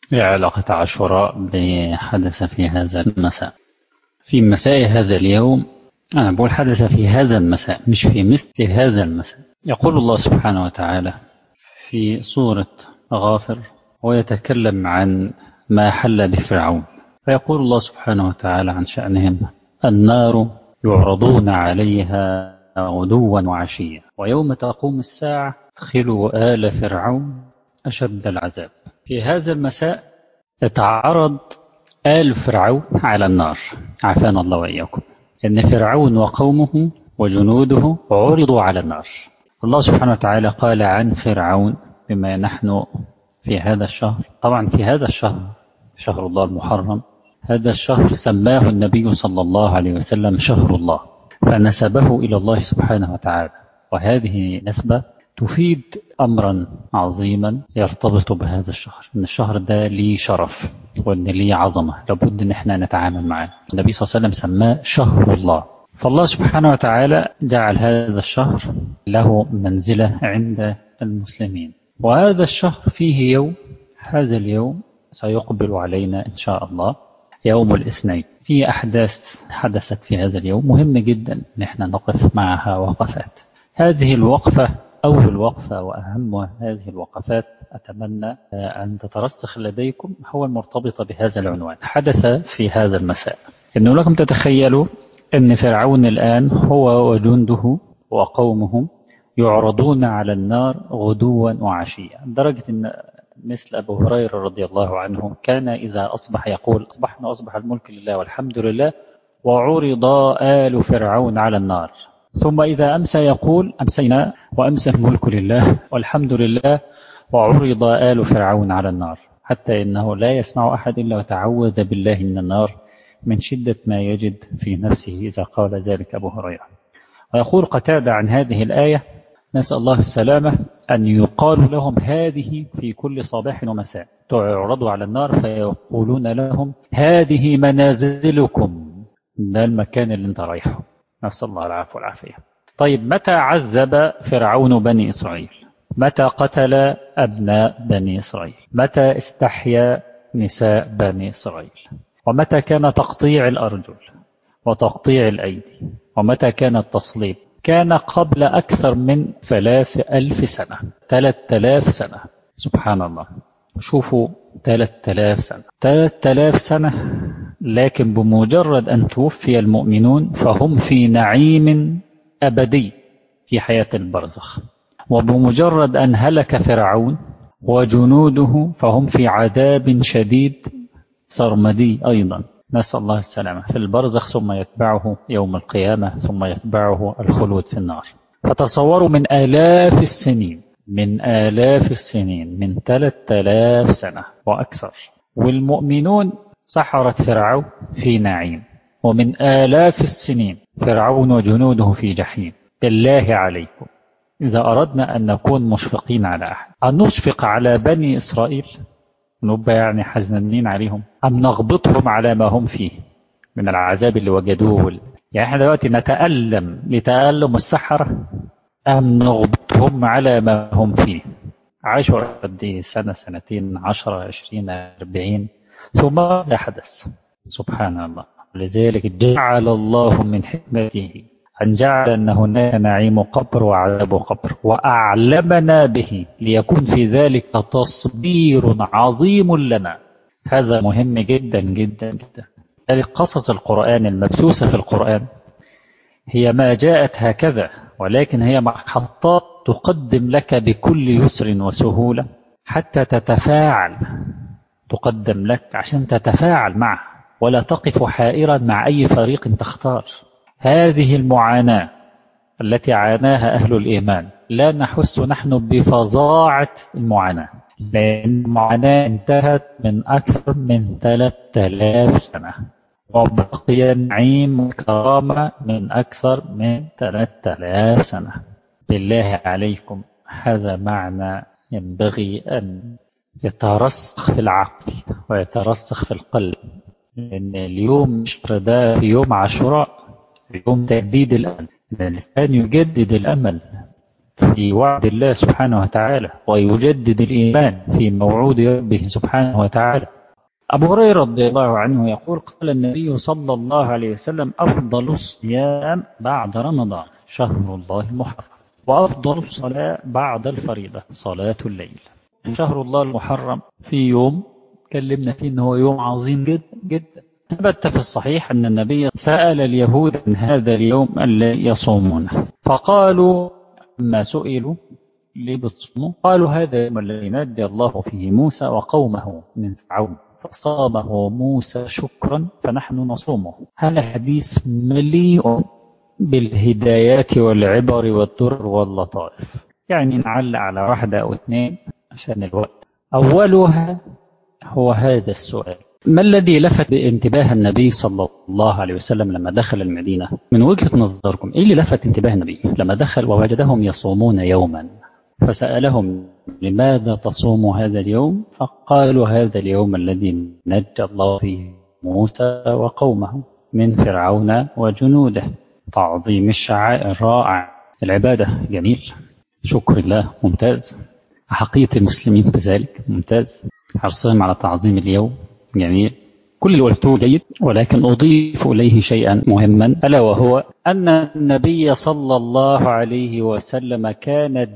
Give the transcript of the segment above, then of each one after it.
إيه علاقة عاشوراء بحدث في هذا المساء؟ في مساء هذا اليوم، أنا بقول حدث في هذا المساء مش في مثل هذا المساء. يقول الله سبحانه وتعالى في سورة غافر ويتكلم عن ما حل بفرعون، فيقول الله سبحانه وتعالى عن شأنهم: النار يعرضون عليها غدوا وعشيا ويوم تقوم الساعة ادخلوا آل فرعون أشد العذاب. في هذا المساء اتعرض آل فرعون على النار، عافانا الله وإياكم، إن فرعون وقومه وجنوده عرضوا على النار. الله سبحانه وتعالى قال عن فرعون: بما نحن في هذا الشهر، طبعا في هذا الشهر شهر الله المحرم، هذا الشهر سماه النبي صلى الله عليه وسلم شهر الله، فنسبه إلى الله سبحانه وتعالى، وهذه نسبة تفيد أمرا عظيما يرتبط بهذا الشهر، إن الشهر ده ليه شرف وإن ليه عظمة، لابد إن احنا نتعامل معاه. النبي صلى الله عليه وسلم سماه شهر الله، فالله سبحانه وتعالى جعل هذا الشهر له منزلة عند المسلمين. وهذا الشهر فيه يوم، هذا اليوم سيقبل علينا إن شاء الله يوم الاثنين. في أحداث حدثت في هذا اليوم مهم جدا إن احنا نقف معها وقفات. هذه الوقفة أول وقفة وأهم هذه الوقفات أتمنى أن تترسخ لديكم، هو المرتبطة بهذا العنوان: حدث في هذا المساء. إنه لكم تتخيلوا أن فرعون الآن هو وجنده وقومهم يعرضون على النار غدوا وعشيا، لدرجة أن مثل أبو هريرة رضي الله عنه كان إذا أصبح يقول: أصبح الملك لله والحمد لله وعرض آل فرعون على النار. ثم إذا أمسى يقول: أمسينا وأمسى الملك لله والحمد لله وعرض آل فرعون على النار، حتى إنه لا يسمع أحد إلا وتعوذ بالله من النار من شدة ما يجد في نفسه إذا قال ذلك أبو هريرة. ويقول قتادة عن هذه الآية: نسأل الله السلامة، أن يقال لهم هذه في كل صباح ومساء، تعرضوا على النار فيقولون لهم: هذه منازلكم، ده المكان اللي انت رايحه. نسأل الله العافية والعافية. طيب، متى عذب فرعون بني إسرائيل؟ متى قتل أبناء بني إسرائيل؟ متى استحيا نساء بني إسرائيل؟ ومتى كان تقطيع الأرجل وتقطيع الأيدي؟ ومتى كان التصليب؟ كان قبل أكثر من 3000 سنة. 3000 سنة، سبحان الله. شوفوا، 3000 سنة، 3000 سنة، لكن بمجرد أن توفي المؤمنون فهم في نعيم أبدي في حياة البرزخ، وبمجرد أن هلك فرعون وجنوده فهم في عذاب شديد سرمدي أيضا، نسأل الله السلامة، في البرزخ، ثم يتبعه يوم القيامة، ثم يتبعه الخلود في النار. فتصوروا من آلاف السنين، من آلاف السنين، من 3000 سنة وأكثر، والمؤمنون سحرة فرعون في نعيم، ومن آلاف السنين فرعون وجنوده في جحيم. بالله عليكم، إذا أردنا أن نكون مشفقين على أحد، أن نشفق على بني إسرائيل، نبقى يعني حزنين عليهم، أم نغبطهم على ما هم فيه من العذاب اللي وجدوه؟ يعني احنا دلوقتي نتألم لتألم السحرة، أم نغبطهم على ما هم فيه؟ عاشوا قد ايه؟ سنة، سنتين، 10، 20، 40، ثم لا حدث. سبحان الله. لذلك جعل الله من حكمته أن جعل أن هناك نعيم قبر وعذاب قبر، وأعلمنا به ليكون في ذلك تصبير عظيم لنا. هذا مهم جدا جدا جدا. قصص القرآن المبثوثة في القرآن هي ما جاءت هكذا، ولكن هي محطات تقدم لك بكل يسر وسهولة حتى تتفاعل، تقدم لك عشان تتفاعل معه ولا تقف حائرا مع أي فريق تختار. هذه المعاناة التي عاناها أهل الإيمان لا نحس نحن بفظاعة المعاناة، لأن المعاناة انتهت من أكثر من 3000 سنة، وبقي النعيم والكرامة من أكثر من 3000 سنة. بالله عليكم، هذا معنى ينبغي أن يترسخ في العقل ويترسخ في القلب، لأن اليوم ده في يوم عاشوراء، في يوم تجديد الأمل، الإنسان يجدد الأمل في وعد الله سبحانه وتعالى ويجدد الإيمان في موعود ربه سبحانه وتعالى. أبو هريرة رضي الله عنه يقول قال النبي صلى الله عليه وسلم أفضل الصيام بعد رمضان شهر الله المحرم، وأفضل الصلاة بعد الفريضة صلاة الليل. شهر الله المحرم في يوم كلمنا فيه أنه يوم عظيم جدا جدا. ثبت في الصحيح أن النبي سأل اليهود عن هذا اليوم الذي يصومونه، فقالوا ما سئلوا ليه بتصوموا؟ قالوا هذا اليوم الذي نجى الله فيه موسى وقومه من فرعون فصامه موسى شكرا فنحن نصومه. هذا الحديث مليء بالهدايات والعبر والدرر واللطائف، يعني نعلق على واحدة أو اثنين عشان الوقت. أولها هو هذا السؤال: ما الذي لفت انتباه النبي صلى الله عليه وسلم لما دخل المدينة؟ من وجهة نظركم إيه اللي لفت انتباه النبي لما دخل ووجدهم يصومون يوما فسألهم لماذا تصوم هذا اليوم؟ فقالوا هذا اليوم الذي نجى الله فيه موسى وقومه من فرعون وجنوده. تعظيم الشعائر رائع، العبادة جميل، شكر الله ممتاز، حقيقة المسلمين بذلك ممتاز، حرصهم على تعظيم اليوم جميل، كل اللي قلته جيد، ولكن أضيف إليه شيئا مهما ألا وهو أن النبي صلى الله عليه وسلم كان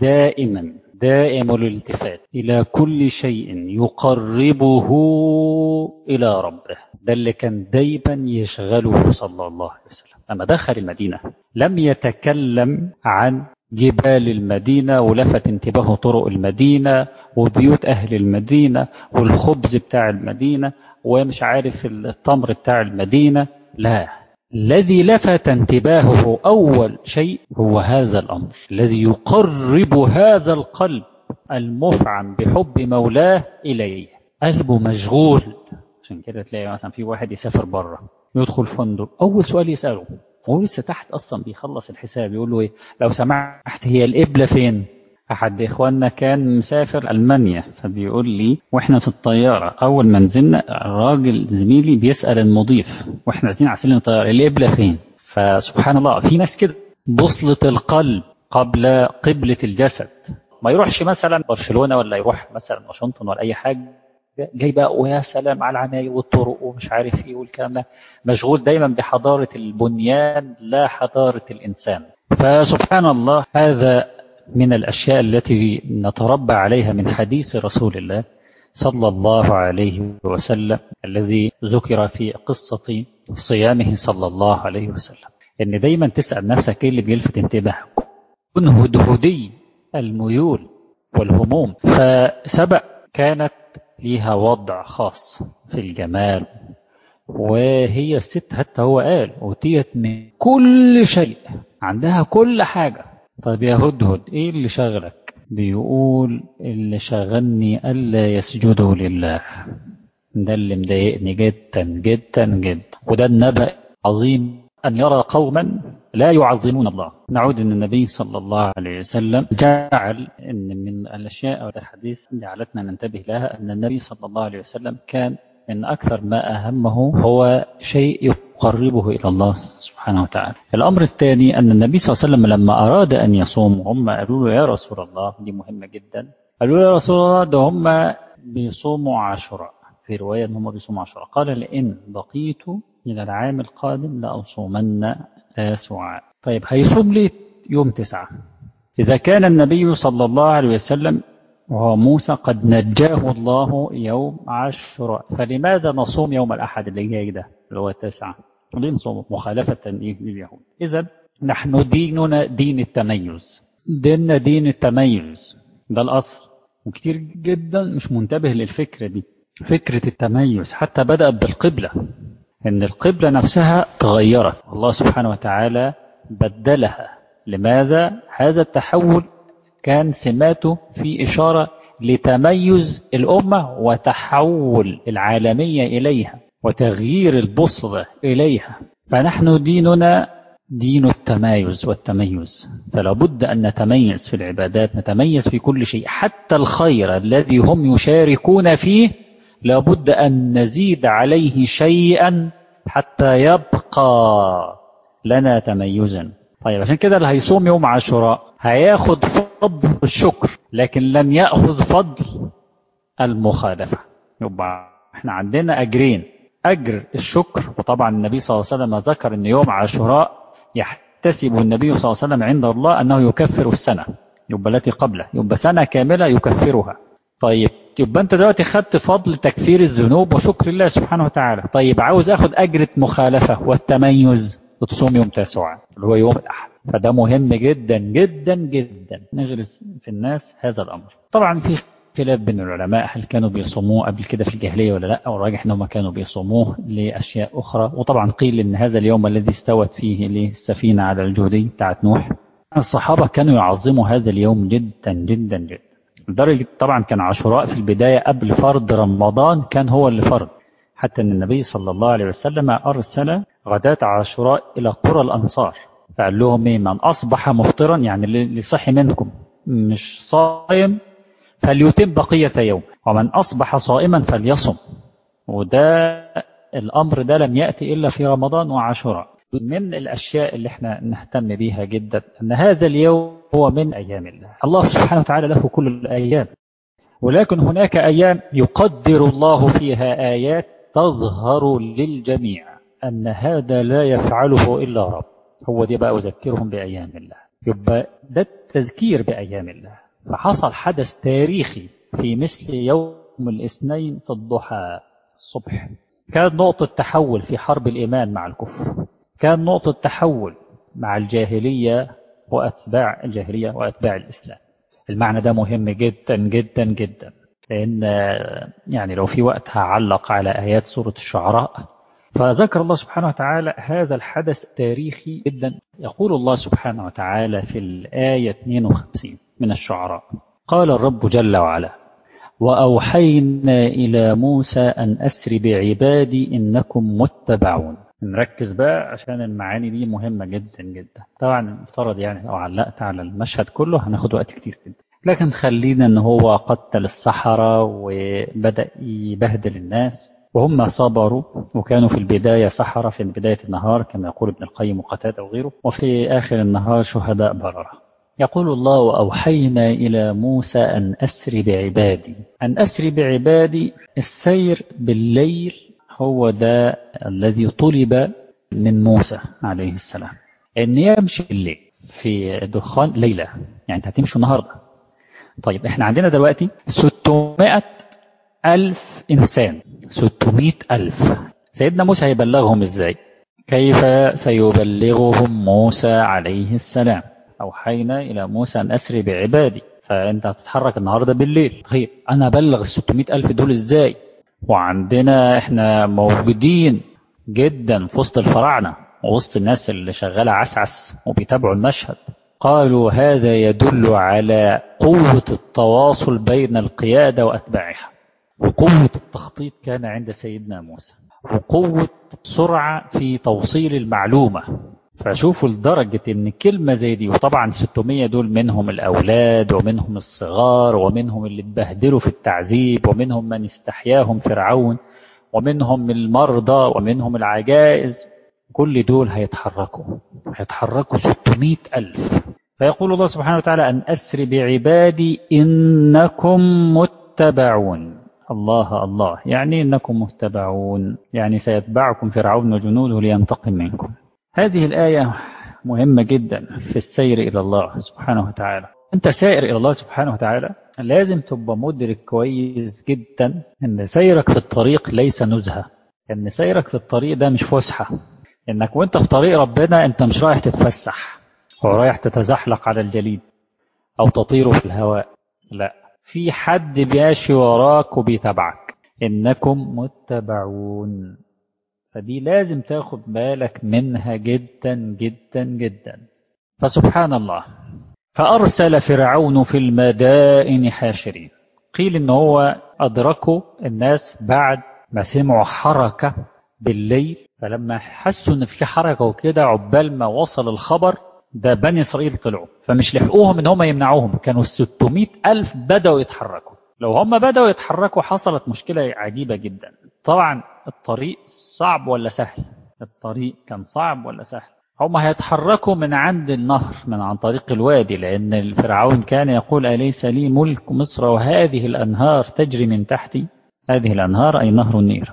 دائم الالتفات إلى كل شيء يقربه إلى ربه. ده اللي كان دايما يشغله صلى الله عليه وسلم. لما دخل المدينة لم يتكلم عن جبال المدينة ولفت انتباه طرق المدينة وبيوت أهل المدينة والخبز بتاع المدينة ومش عارف التمر بتاع المدينة، لا، الذي لفت انتباهه أول شيء هو هذا الأمر الذي يقرب هذا القلب المفعم بحب مولاه إليه. قلبه مشغول. عشان كده تلاقي مثلا في واحد يسافر بره يدخل فندق، أول سؤال يسأله هو لسه تحت أصلا بيخلص الحساب يقول له إيه؟ لو سمحت هي القبلة فين؟ أحد إخواننا كان مسافر ألمانيا فبيقول لي وإحنا في الطيارة أول ما نزلنا الراجل زميلي بيسأل المضيف وإحنا نازلين على سلم الطيارة القبلة فين؟ فسبحان الله في ناس كده بوصلة القلب قبل قبلة الجسد. ما يروحش مثلا برشلونة ولا يروح مثلا واشنطن ولا أي حاجة جاي بقى ويا سلام على العناية والطرق ومش عارف إيه والكلام ده، مشغول دايما بحضارة البنيان لا حضارة الإنسان. فسبحان الله هذا من الأشياء التي نتربى عليها من حديث رسول الله صلى الله عليه وسلم الذي ذكر في قصة صيامه صلى الله عليه وسلم، إن دايما تسأل نفسك إيه اللي بيلفت انتباهك. كن هدهدي الميول والهموم. فسبأ كانت ليها وضع خاص في الجمال، وهي الست حتى هو قال أوتيت من كل شيء، عندها كل حاجة. طيب يا هدهد ايه اللي شغلك؟ بيقول اللي شغلني ألا يسجدوا لله، ده اللي مضايقني جدا جدا جدا. وده النبأ عظيم أن يرى قوما لا يعظمون الله. نعود أن النبي صلى الله عليه وسلم جعل أن من الأشياء والحديث جعلتنا ننتبه لها أن النبي صلى الله عليه وسلم كان من أكثر ما أهمه هو شيء يقربه إلى الله سبحانه وتعالى. الأمر الثاني أن النبي صلى الله عليه وسلم لما أراد أن يصوم هم قالوا له يا رسول الله، دي مهمة جدا، قالوا له يا رسول الله ده هم بيصوموا عاشوراء، في رواية أن هم بيصوموا عاشوراء، قال لئن بقيت إلى العام القادم لأصومن تاسعاء. طيب هيصوم ليه يوم 9 إذا كان النبي صلى الله عليه وسلم وهو موسى قد نجاه الله يوم عاشوراء، فلماذا نصوم يوم الأحد اللي جاي ده اللي هو 9؟ ليه نصوم مخالفة لليهود؟ إذا نحن ديننا دين التميز، ديننا دين التميز، ده الأصل. وكتير جدا مش منتبه للفكرة دي، فكرة التميز حتى بدأ بالقبلة، إن القبلة نفسها تغيرت الله سبحانه وتعالى بدلها. لماذا؟ هذا التحول كان سماته في إشارة لتميز الأمة وتحول العالمية إليها وتغيير البصرة إليها. فنحن ديننا دين التمايز والتميز، فلا بد أن نتميز في العبادات، نتميز في كل شيء، حتى الخير الذي هم يشاركون فيه لا بد أن نزيد عليه شيئا حتى يبقى لنا تميزا. طيب عشان كده اللي هيصوم يوم عاشوراء هياخد فضل الشكر لكن لم يأخذ فضل المخالفة. يبقى احنا عندنا أجرين، أجر الشكر، وطبعا النبي صلى الله عليه وسلم ذكر أن يوم عاشوراء يحتسب النبي صلى الله عليه وسلم عند الله أنه يكفر السنة، يبقى التي قبله، يبقى سنة كاملة يكفرها. طيب يبقى أنت دلوقتي خدت فضل تكفير الذنوب وشكر الله سبحانه وتعالى. طيب عاوز أخذ أجر مخالفة والتميز، تصوم يوم تاسع اللي هو يوم الأحد. فده مهم جدا جدا جدا نغرس في الناس هذا الأمر. طبعا في خلاف بين العلماء هل كانوا بيصوموه قبل كده في الجاهلية ولا لا، والراجح انهم كانوا بيصوموه لأشياء أخرى. وطبعا قيل ان هذا اليوم الذي استوت فيه السفينة على الجودي بتاعت نوح، الصحابة كانوا يعظموا هذا اليوم جدا جدا جدا، لدرجة طبعا كان عاشوراء في البداية قبل فرض رمضان كان هو اللي فرض، حتى ان النبي صلى الله عليه وسلم أرسل غداة عاشوراء إلى قرى الأنصار، فقال لهم ايه، من أصبح مفطرا يعني اللي صحي منكم مش صائم فليتم بقية يوم، ومن أصبح صائما فليصم. وده الأمر ده لم يأتي إلا في رمضان وعاشوراء. من الأشياء اللي احنا نهتم بيها جدا أن هذا اليوم هو من أيام الله، الله سبحانه وتعالى له كل الأيام، ولكن هناك أيام يقدر الله فيها آيات تظهر للجميع أن هذا لا يفعله إلا رب. هو دي بقى أذكرهم بأيام الله، يبقى ده التذكير بأيام الله. فحصل حدث تاريخي في مثل يوم الاثنين في الضحى الصبح، كان نقطة تحول في حرب الإيمان مع الكفر، كان نقطة تحول مع الجاهلية وأتباع الجاهلية وأتباع الإسلام. المعنى ده مهم جدا جدا جدا، لأن يعني لو في وقت هعلق على آيات سورة الشعراء. فذكر الله سبحانه وتعالى هذا الحدث التاريخي جدا. يقول الله سبحانه وتعالى في الآية 52 من الشعراء: قال الرب جل وعلا: وأوحينا إلى موسى أن أسر بعبادي إنكم متبعون. نركز بقى عشان المعاني دي مهمة جدا جدا. طبعا المفترض يعني لو علقت على المشهد كله هناخد وقت كتير جدا، لكن خلينا ان هو قتل السحرة وبدأ يبهدل الناس، وهم صبروا وكانوا في البداية سحرة في بداية النهار كما يقول ابن القيم وقتادة وغيره، وفي آخر النهار شهداء بررة. يقول الله: وأوحينا إلى موسى أن أسر بعبادي. أن أسر بعبادي، السير بالليل هو ده الذي طلب من موسى عليه السلام، أن يمشي الليل في دخان ليلة، يعني أنت هتمشي النهاردة. طيب احنا عندنا دلوقتي 600 ألف إنسان، 600 ألف. سيدنا موسى هيبلغهم ازاي؟ كيف سيبلغهم موسى عليه السلام؟ أوحينا إلى موسى أن أسري بعبادي، فأنت هتتحرك النهاردة بالليل. طيب أنا أبلغ 600 ألف دول ازاي؟ وعندنا احنا موجودين جدا في وسط الفراعنة ووسط الناس اللي شغالة عسعس وبيتابعوا المشهد. قالوا هذا يدل على قوة التواصل بين القيادة وأتباعها، وقوة التخطيط كان عند سيدنا موسى، وقوة سرعة في توصيل المعلومة. فشوفوا لدرجة ان كلمة زي دي، وطبعا 600 دول منهم الأولاد ومنهم الصغار ومنهم اللي اتبهدلوا في التعذيب ومنهم من استحياهم فرعون ومنهم المرضى ومنهم العجائز، كل دول هيتحركوا 600 ألف. فيقول الله سبحانه وتعالى: أن أسر بعبادي إنكم متبعون. الله الله، يعني إنكم متبعون، يعني سيتبعكم فرعون وجنوده لينتقم منكم. هذه الآية مهمة جدا في السير إلى الله سبحانه وتعالى. أنت سائر إلى الله سبحانه وتعالى لازم تبقى مدرك كويس جدا أن سيرك في الطريق ليس نزهة، أن سيرك في الطريق ده مش فسحة، إنك وانت في طريق ربنا أنت مش رايح تتفسح ورايح تتزحلق على الجليد أو تطير في الهواء، لا، في حد بياشي وراك وبيتابعك، إنكم متبعون. فدي لازم تاخد بالك منها جدا جدا جدا. فسبحان الله، فأرسل فرعون في المدائن حاشرين. قيل إن هو أدركوا الناس بعد ما سمعوا حركة بالليل، فلما حسوا إن في حركة وكده عقبال ما وصل الخبر ده بني إسرائيل طلعوا، فمش لحقوهم إن هم يمنعوهم، كانوا 600 ألف بدأوا يتحركوا. لو هم بدأوا يتحركوا حصلت مشكلة عجيبة جدا. طبعا الطريق صعب ولا سهل؟ الطريق كان صعب ولا سهل؟ هم هيتحركوا من عند النهر، من عن طريق الوادي، لأن الفرعون كان يقول أليس لي ملك مصر وهذه الأنهار تجري من تحتي. هذه الأنهار أي نهر النيل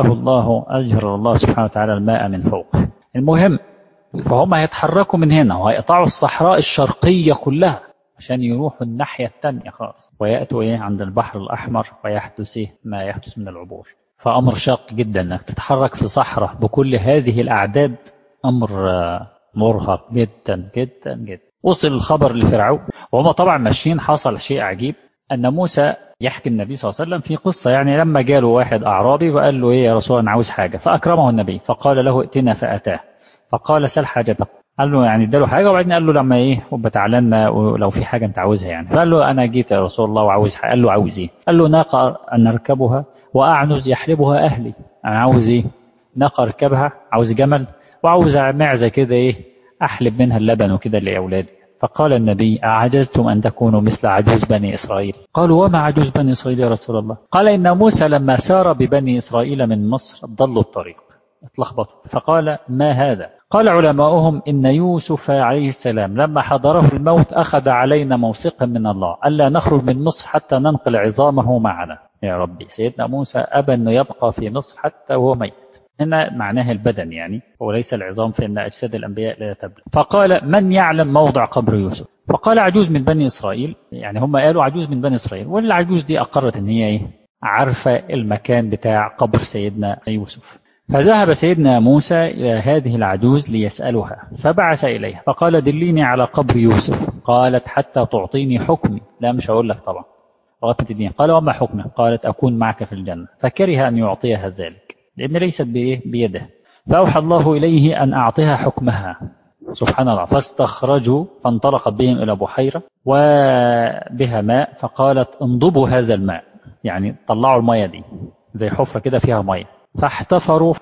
أجر الله سبحانه وتعالى الماء من فوق. المهم، فهم هيتحركوا من هنا وهيقطعوا الصحراء الشرقية كلها عشان يروحوا الناحية التانية خالص، ويأتوا عند البحر الأحمر ويحدث ما يحدث من العبور. فأمر شاق جدا أنك تتحرك في صحراء بكل هذه الأعداد، أمر مرهق جدا جدا جدا. وصل الخبر لفرعون وهم طبعا ماشيين. حصل شيء عجيب، أن موسى يحكي النبي صلى الله عليه وسلم في قصة، لما جاله واحد أعرابي وقال له يا رسول الله أنا عاوز حاجة، فأكرمه النبي فقال له ائتنا فأتاه، فقال سل حاجتك. قال له اداله حاجة، وبعدين قال له لما وبتعلن لو في حاجة أنت عاوزها فقال له أنا جيت يا رسول الله وعاوز حاجة. قال له عاوز إيه؟ قال له ناقة أن نركبها وأعنز يحلبها أهلي. أنا عاوز إيه؟ ناقة أركبها، عاوز جمل، وعاوز معزة كده أحلب منها اللبن وكده لأولادي. فقال النبي أعجزتم أن تكونوا مثل عجوز بني إسرائيل؟ قالوا وما عجوز بني إسرائيل يا رسول الله؟ قال إن موسى لما سار ببني إسرائيل من مصر ضلوا الطريق، اتلخبطوا. فقال ما هذا؟ قال علماؤهم إن يوسف عليه السلام لما حضره الموت أخذ علينا موثقا من الله ألا نخرج من مصر حتى ننقل عظامه معنا. يا ربي، سيدنا موسى أبى أنه يبقى في مصر حتى وهو ميت. هنا معناه البدن وليس العظام، فإن أجساد الأنبياء لا تبلى. فقال من يعلم موضع قبر يوسف؟ فقال عجوز من بني إسرائيل. هم قالوا عجوز من بني إسرائيل، والعجوز دي أقرت أن هي عارفة المكان بتاع قبر سيدنا يوسف. فذهب سيدنا موسى إلى هذه العجوز ليسألها، فبعث إليها فقال دليني على قبر يوسف. قالت حتى تعطيني حكمي. لا مش هقول لك طبعا لغاية الدين. قال وما حكمه؟ قالت أكون معك في الجنة. فكره أن يعطيها ذلك لأن ليست بيده. فأوحى الله إليه أن أعطيها حكمها. سبحان الله. فاستخرجوا فانطلقت بهم إلى بحيرة وبها ماء، فقالت انضبوا هذا الماء، طلعوا المية دي زي حفرة كده فيها مية. فاحتفروا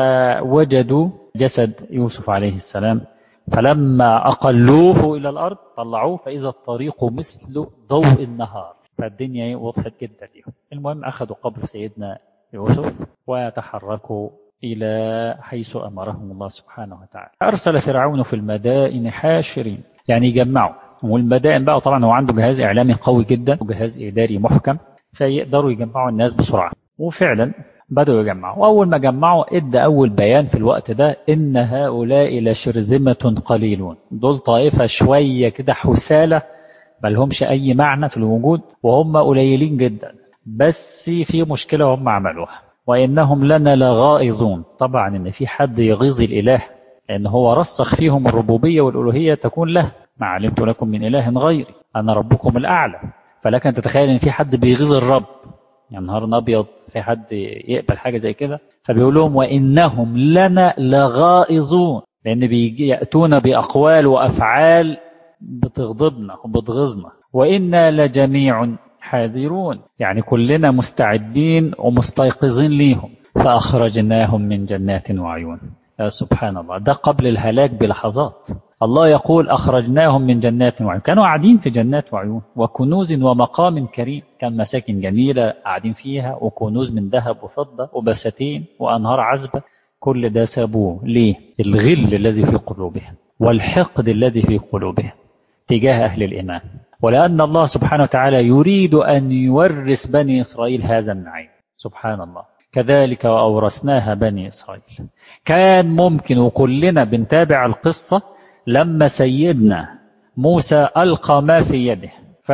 فوجدوا جسد يوسف عليه السلام، فلما أقلوه إلى الأرض طلعوه فإذا الطريق مثل ضوء النهار. فالدنيا وضحت جدا لهم. المهم أخذوا قبر سيدنا يوسف وتحركوا إلى حيث أمرهم الله سبحانه وتعالى. أرسل فرعون في المدائن حاشرين، يجمعوا. والمدائن بقى طبعا هو عنده جهاز إعلامي قوي جدا وجهاز إداري محكم، فيقدروا يجمعوا الناس بسرعة. وفعلا بدأوا يجمعوا. وأول ما جمعوا ادى أول بيان في الوقت ده إن هؤلاء لشرذمة قليلون. دول طائفة شوية كده حسالة ملهمش أي معنى في الوجود، وهم قليلين جدا، بس في مشكلة هم عملوها، وإنهم لنا لغائظون. طبعا إن في حد يغيظ الإله، لأن هو رسخ فيهم الربوبية والألوهية تكون له. ما علمت لكم من إله غيري أنا ربكم الأعلى. فلك أن تتخيل إن في حد بيغيظ الرب، نهار أبيض في حد يقبل حاجة زي كده. فبيقول لهم وإنهم لنا لغائظون، لأن بيجي يأتون بأقوال وأفعال بتغضبنا وبتغيظنا. وإنا لجميع حاذرون، كلنا مستعدين ومستيقظين ليهم. فأخرجناهم من جنات وعيون. يا سبحان الله، ده قبل الهلاك بلحظات. الله يقول أخرجناهم من جنات وعيون. كانوا قاعدين في جنات وعيون وكنوز ومقام كريم، كان مساكن جميلة قاعدين فيها، وكنوز من ذهب وفضة وبساتين وأنهار عذبة. كل ده سابوه ليه؟ الغل الذي في قلوبهم والحقد الذي في قلوبهم تجاه أهل الإيمان، ولأن الله سبحانه وتعالى يريد أن يورث بني إسرائيل هذا النعيم. سبحان الله. كذلك وأورثناها بني إسرائيل. كان ممكن، وكلنا بنتابع القصة، لما سيدنا موسى ألقى ما في يده،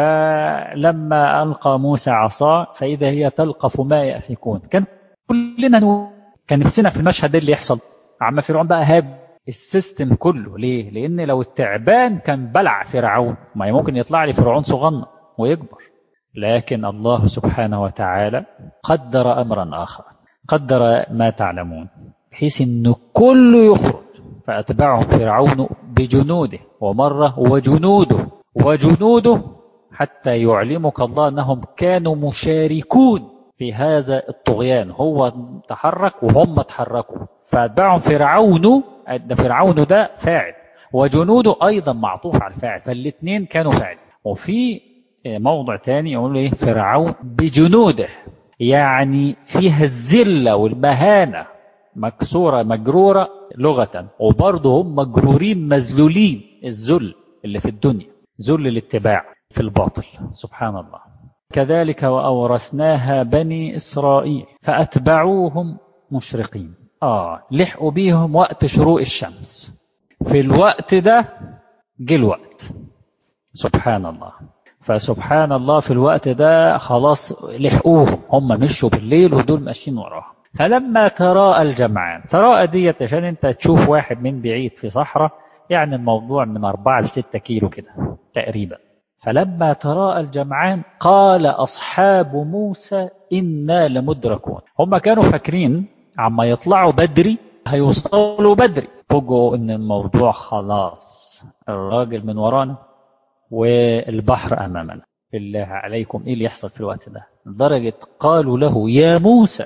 فلما ألقى موسى عصاه فإذا هي تلقف ما يأفكون. كان كلنا كان نفسنا في المشهد اللي يحصل. عم فرعون بقى هاب السيستم كله. ليه؟ لأن لو التعبان كان بلع فرعون، ما ممكن يطلع لي فرعون صغنن ويكبر. لكن الله سبحانه وتعالى قدر أمرا آخر، قدر ما تعلمون، بحيث أن كله يخرج. فأتبعهم فرعون بجنوده، ومرة وجنوده حتى يعلمك الله أنهم كانوا مشاركون في هذا الطغيان. هو تحرك وهم تحركوا. فأتبعهم فرعون ده فاعل، وجنوده أيضا معطوف على الفاعل، فالاثنين كانوا فاعل. وفي موضع تاني يقول فرعون بجنوده، فيها الذلة والمهانة مكسورة مجرورة لغة، وبرضه هم مجرورين مذلولين، الذل اللي في الدنيا، ذل الاتباع في الباطل. سبحان الله. كذلك وأورثناها بني إسرائيل فأتبعوهم مشرقين. لحقوا بيهم وقت شروق الشمس، في الوقت ده جه الوقت. سبحان الله. فسبحان الله في الوقت ده خلاص لحقوهم، هم مشوا بالليل ودول ماشيين وراهم. فلما تراءى الجمعان، تراءى ديت عشان انت تشوف واحد من بعيد في صحراء، يعني الموضوع من 4 ل6 كيلو كده تقريبا. فلما تراءى الجمعان قال أصحاب موسى إنا لمدركون. هم كانوا فاكرين عما يطلعوا بدري هيوصلوا بدري، فوجئوا ان الموضوع خلاص، الراجل من ورانا والبحر أمامنا. بالله عليكم إيه اللي يحصل في الوقت ده؟ لدرجة قالوا له يا موسى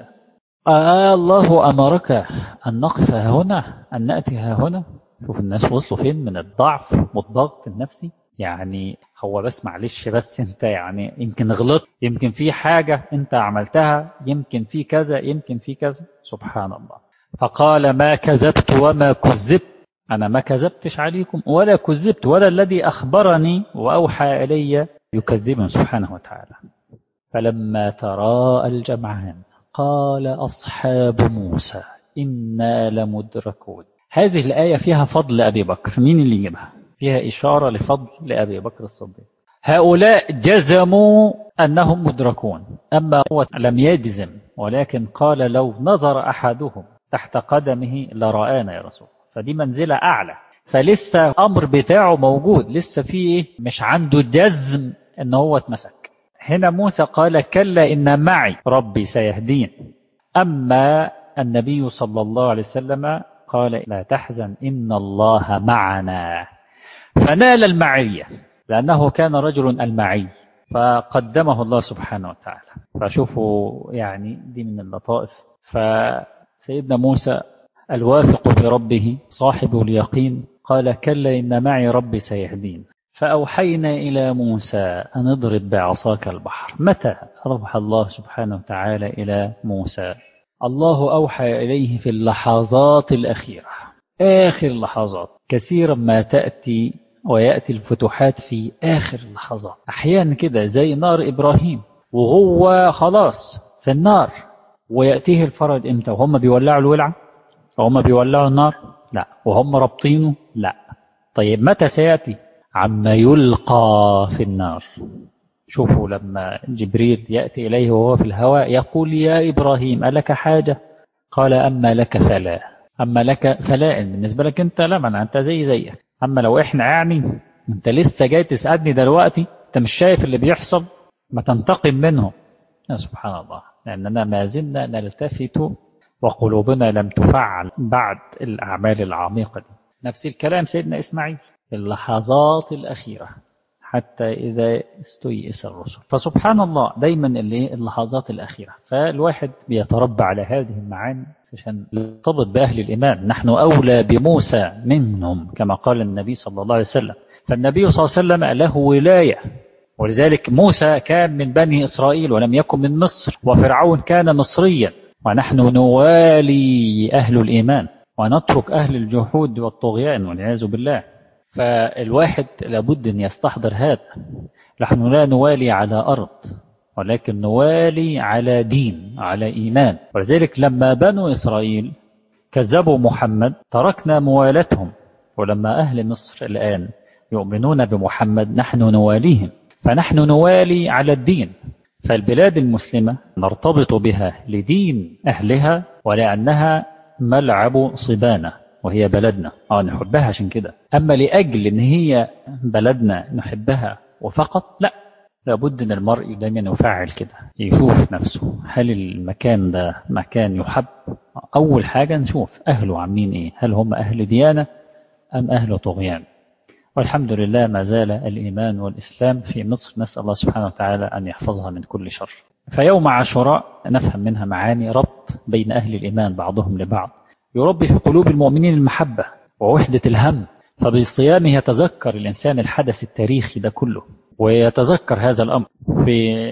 الله أمرك أن نقف هنا، أن نأتي هنا. شوف الناس وصلوا فين من الضعف والضغط النفسي. يعني هو بس معلش، بس انت يعني يمكن غلطت، يمكن في حاجة انت عملتها، يمكن في كذا، يمكن في كذا. سبحان الله. فقال ما كذبت وما كذبت، أنا ما كذبتش عليكم ولا كذبت، ولا الذي أخبرني وأوحى إلي يكذبني سبحانه وتعالى. فلما تراءى الجمعان قال أصحاب موسى إنا لمدركون. هذه الآية فيها فضل أبي بكر. مين اللي يجيبها؟ فيها إشارة لفضل لأبي بكر الصديق. هؤلاء جزموا أنهم مدركون، أما هو لم يجزم، ولكن قال لو نظر أحدهم تحت قدمه لرآنا يا رسول. فدي منزلة أعلى، فلسه أمر بتاعه موجود، لسه فيه مش عنده جزم أنه هو اتمسك. هنا موسى قال كلا إن معي ربي سيهدين. أما النبي صلى الله عليه وسلم قال لا تحزن إن الله معنا، فنال المعية لأنه كان رجل المعي، فقدمه الله سبحانه وتعالى. فشوفوا يعني دي من اللطائف. فسيدنا موسى الواثق بربه صاحب اليقين قال كلا إن معي ربي سيهدين. فأوحينا إلى موسى أن اضرب بعصاك البحر. متى أوحى الله سبحانه وتعالى إلى موسى؟ الله أوحى إليه في اللحظات الأخيرة، آخر اللحظات. كثيرا ما تأتي ويأتي الفتوحات في آخر اللحظات، أحيانا كده زي نار إبراهيم وهو خلاص في النار، ويأتيه الفرج إمتى؟ وهم بيولعوا الولعة؟ وهم بيولعوا النار؟ لا. وهم رابطينه؟ لا. طيب متى سيأتي؟ عما يلقى في النار. شوفوا لما جبريل يأتي إليه وهو في الهواء يقول يا إبراهيم ألك حاجة؟ قال أما لك فلا. أما لك فلا، بالنسبة لك أنت لا، من أنت زيك. أما لو إحنا يعني أنت لسه جاي تسألني دلوقتي، أنت مش شايف اللي بيحصل؟ ما تنتقم منه. سبحان الله. لأننا ما زلنا نلتفت وقلوبنا لم تفعل بعد الأعمال العميقة دي. نفس الكلام سيدنا إسماعيل في اللحظات الأخيرة حتى إذا استيئس الرسل. فسبحان الله دايما اللحظات الأخيرة. فالواحد بيتربى على هذه المعاني عشان يرتبط بأهل الإيمان. نحن أولى بموسى منهم كما قال النبي صلى الله عليه وسلم. فالنبي صلى الله عليه وسلم له ولاية، ولذلك موسى كان من بني إسرائيل ولم يكن من مصر، وفرعون كان مصريا، ونحن نوالي أهل الإيمان ونترك أهل الجحود والطغيان والعياذ بالله. فالواحد لابد أن يستحضر هذا. نحن لا نوالي على أرض، ولكن نوالي على دين، على إيمان. ولذلك لما بنو إسرائيل كذبوا محمد تركنا موالتهم، ولما أهل مصر الآن يؤمنون بمحمد نحن نواليهم. فنحن نوالي على الدين. فالبلاد المسلمة نرتبط بها لدين أهلها ولأنها ملعب صبانة، وهي بلدنا نحبها عشان كده. أما لأجل أن هي بلدنا نحبها وفقط لا، لابد أن المرء دائما يفعل كده، يشوف نفسه هل المكان ده مكان يحب. أول حاجة نشوف أهله عاملين إيه، هل هم أهل ديانة أم أهل طغيان. والحمد لله ما زال الإيمان والإسلام في مصر، نسأل الله سبحانه وتعالى أن يحفظها من كل شر. فيوم عاشوراء نفهم منها معاني ربط بين أهل الإيمان بعضهم لبعض، يربي في قلوب المؤمنين المحبة ووحدة الهم. فبالصيام يتذكر الإنسان الحدث التاريخي ده كله، ويتذكر هذا الأمر. في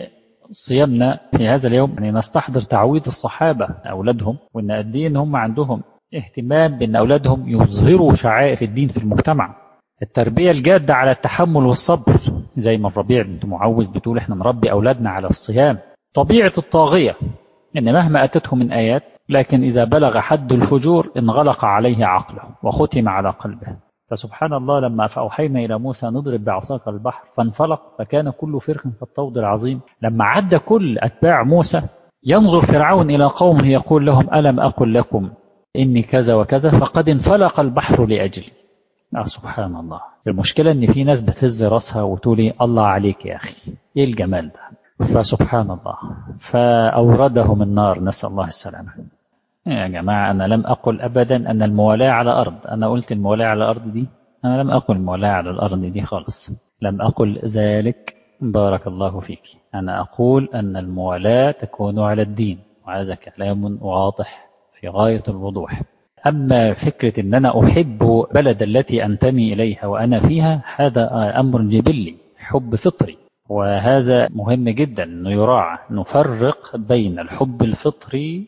صيامنا في هذا اليوم يعني نستحضر تعويض الصحابة أولادهم، وإن قد إيه إن هم عندهم اهتمام بأن أولادهم يظهروا شعائر الدين في المجتمع. التربية الجادة على التحمل والصبر، زي ما الربيع بنت معوذ بتقول احنا نربي أولادنا على الصيام. طبيعة الطاغية إن مهما أتته من آيات، لكن إذا بلغ حد الفجور انغلق عليه عقله وختم على قلبه. فسبحان الله لما فأوحينا إلى موسى نضرب بعصاك البحر فانفلق فكان كل فرق كالطود العظيم. لما عد كل أتباع موسى ينظر فرعون إلى قومه يقول لهم ألم أقل لكم إني كذا وكذا، فقد انفلق البحر لأجلي. سبحان الله. المشكلة إن في ناس بتهز راسها وتقولي الله عليك يا أخي إيه الجمال ده. فسبحان الله فأوردهم النار، نسأل الله السلامة. يا جماعة أنا لم أقل أبدا أن الموالاة على أرض، أنا قلت الموالاة على الأرض دي، أنا لم أقل الموالاة على الأرض دي خالص، لم أقل ذلك. بارك الله فيك. أنا أقول أن الموالاة تكون على الدين، وهذا كلام واضح في غاية الوضوح. أما فكرة أن أنا أحب بلد التي أنتمي إليها وأنا فيها، هذا أمر جبلي، حب فطري، وهذا مهم جدا أنه يراعى. نفرق بين الحب الفطري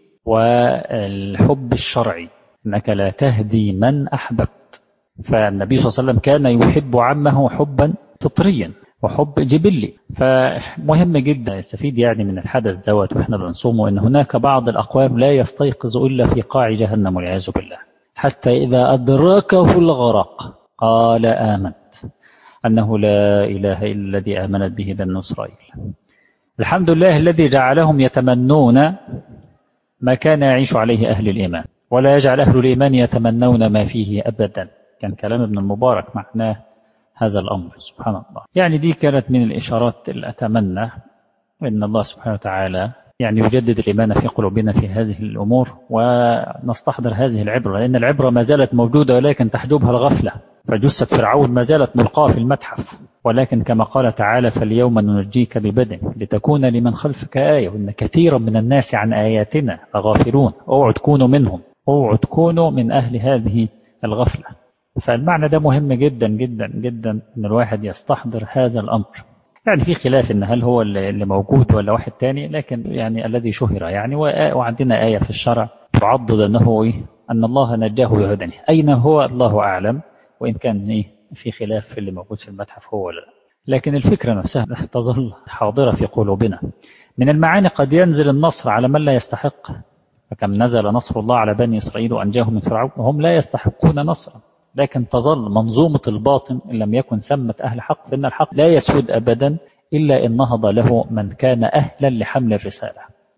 والحب الشرعي. أنك لا تهدي من أحببت. فالنبي صلى الله عليه وسلم كان يحب عمه حبا فطريا وحب جبلي. فمهم جدا يستفيد يعني من الحدث دوت واحنا بنصومه، ان هناك بعض الاقوام لا يستيقظ الا في قاع جهنم والعياذ بالله، حتى اذا ادركه الغرق قال آمنت انه لا اله الا الذي امنت به بنو اسرائيل. الحمد لله الذي جعلهم يتمنون ما كان يعيش عليه اهل الايمان، ولا يجعل اهل الايمان يتمنون ما فيه ابدا. كان كلام ابن المبارك معناه هذا الأمر. سبحان الله. يعني دي كانت من الإشارات اللي أتمنى أن الله سبحانه وتعالى يعني يجدد الإيمان في قلوبنا في هذه الأمور، ونستحضر هذه العبرة، لأن العبرة ما زالت موجودة ولكن تحجبها الغفلة. فجثة فرعون ما زالت ملقاة في المتحف، ولكن كما قال تعالى فاليوم ننجيك ببدنك لتكون لمن خلفك آية، وإن كثيرا من الناس عن آياتنا لغافلون. اوعوا تكونوا منهم، اوعوا تكونوا من أهل هذه الغفلة. فالمعنى ده مهم جدا جدا جدا ان الواحد يستحضر هذا الامر. يعني في خلاف ان هل هو اللي موجود ولا واحد تاني، لكن يعني الذي شهر يعني، وعندنا آية في الشرع تعضد انه ان الله نجاه بهدنه. اين هو الله اعلم، وان كان في خلاف في اللي موجود في المتحف هو ولا لا، لكن الفكرة نفسها تظل حاضرة في قلوبنا. من المعاني قد ينزل النصر على من لا يستحق، فكم نزل نصر الله على بني اسرائيل وانجاهم من فرعون وهم لا يستحقون نصرا، لكن تظل منظومة الباطن إن لم يكن سمت أهل حق، فإن الحق لا يسود أبدا إلا إن نهض له من كان أهلا لحمل الرسالة.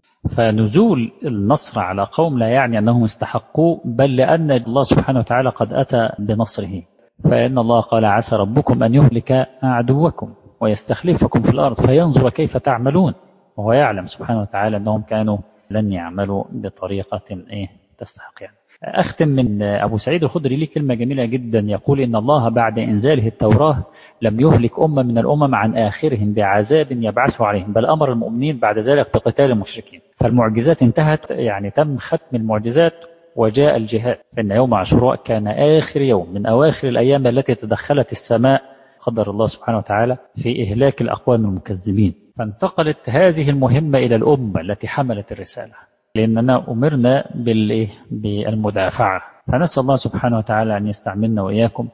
فنزول النصر على قوم لا يعني أنهم استحقوا، بل لأن الله سبحانه وتعالى قد أتى بنصره. فإن الله قال عسى ربكم أن يهلك عدوكم ويستخلفكم في الأرض فينظر كيف تعملون، وهو يعلم سبحانه وتعالى أنهم كانوا لن يعملوا بطريقة تستحق. يعني أختم من أبو سعيد الخدري ليه كلمة جميلة جدا، يقول إن الله بعد إنزاله التوراة لم يهلك أمة من الأمم عن آخرهم بعذاب يبعثه عليهم، بل أمر المؤمنين بعد ذلك بقتال المشركين. فالمعجزات انتهت، يعني تم ختم المعجزات وجاء الجهاد. فإن يوم عاشوراء كان آخر يوم من أواخر الأيام التي تدخلت السماء قدر الله سبحانه وتعالى في إهلاك الأقوام المكذبين. فانتقلت هذه المهمة إلى الأمة التي حملت الرسالة، لأننا أمرنا بالمدافعة. فنسأل الله سبحانه وتعالى أن يستعملنا وإياكم.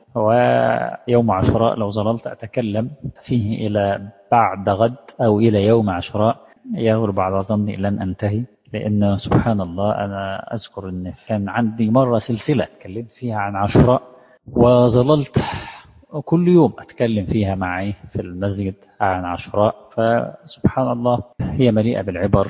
ويوم عاشوراء لو ظللت أتكلم فيه إلى بعد غد أو إلى يوم عاشوراء يغلب على ظني لن أنتهي، لأن سبحان الله أنا أذكر أن كان عندي مرة سلسلة اتكلمت فيها عن عاشوراء، وظللت كل يوم أتكلم فيها معي في المسجد عن عاشوراء. فسبحان الله هي مليئة بالعبر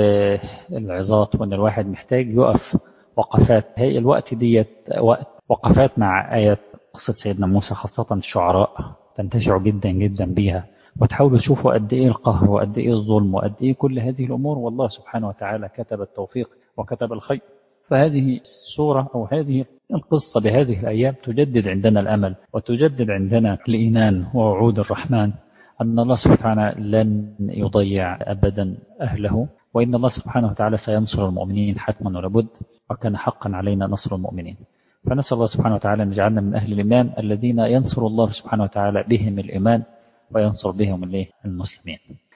والعظات، وأن الواحد محتاج يقف وقفات. هي الوقت ديت وقت وقفات مع آيات قصة سيدنا موسى، خاصة الشعراء تنتشعوا جدا جدا بيها، وتحاولوا تشوفوا قد إيه القهر وقد إيه الظلم وقد إيه كل هذه الأمور، والله سبحانه وتعالى كتب التوفيق وكتب الخير. فهذه الصورة أو هذه القصة بهذه الأيام تجدد عندنا الأمل وتجدد عندنا الإيمان ووعود الرحمن أن الله سبحانه لن يضيع أبدا أهله، وإن الله سبحانه وتعالى سينصر المؤمنين حتما ولابد، وكان حقا علينا نصر المؤمنين. فنسأل الله سبحانه وتعالى أن يجعلنا من أهل الإيمان الذين ينصر الله سبحانه وتعالى بهم الإيمان وينصر بهم المسلمين.